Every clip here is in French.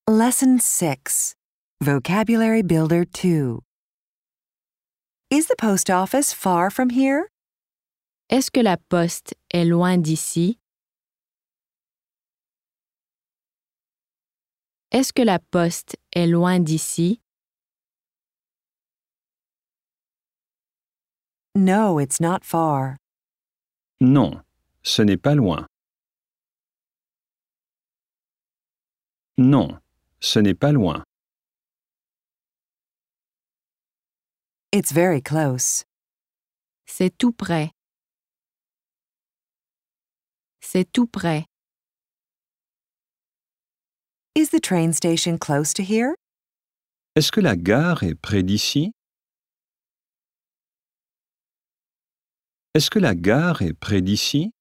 Lesson 6. Vocabulary Builder 2. Is the post office far from here? Est-ce que la poste est loin d'ici? Est-ce que la poste est loin d'ici? No, it's not far. Non, ce n'est pas loin. Non, ce n'est pas loin. It's very close. C'est tout près. C'est tout près. Is the train station close to here? Est-ce que la gare est près d'ici? Est-ce que la gare est près d'ici?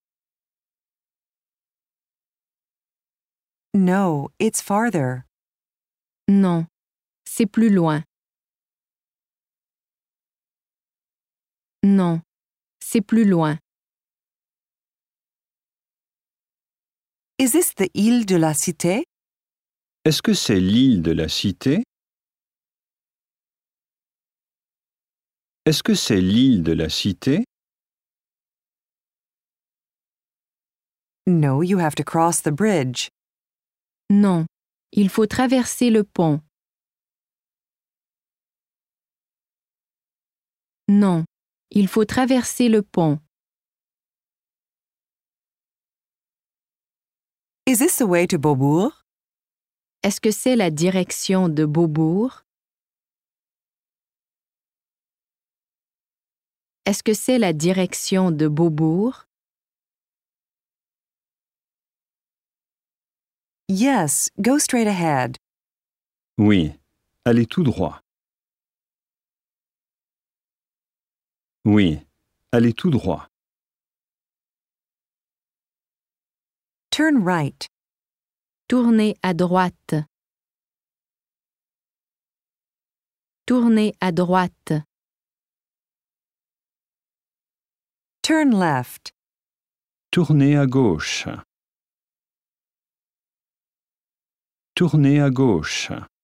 No, it's farther. Non, c'est plus loin. Non, c'est plus loin. Is this the Île de la Cité? Est-ce que c'est l'île de la Cité? Est-ce que c'est l'île de la Cité? No, you have to cross the bridge. Non, il faut traverser le pont. Non, il faut traverser le pont. Is this the way to Beaubourg? Est-ce que c'est la direction de Beaubourg? Est-ce que c'est la direction de Beaubourg? Yes, go straight ahead. Oui, allez tout droit. Oui, allez tout droit. Turn right. Tournez à droite. Tournez à droite. Turn left. Tournez à gauche. Tournez à gauche.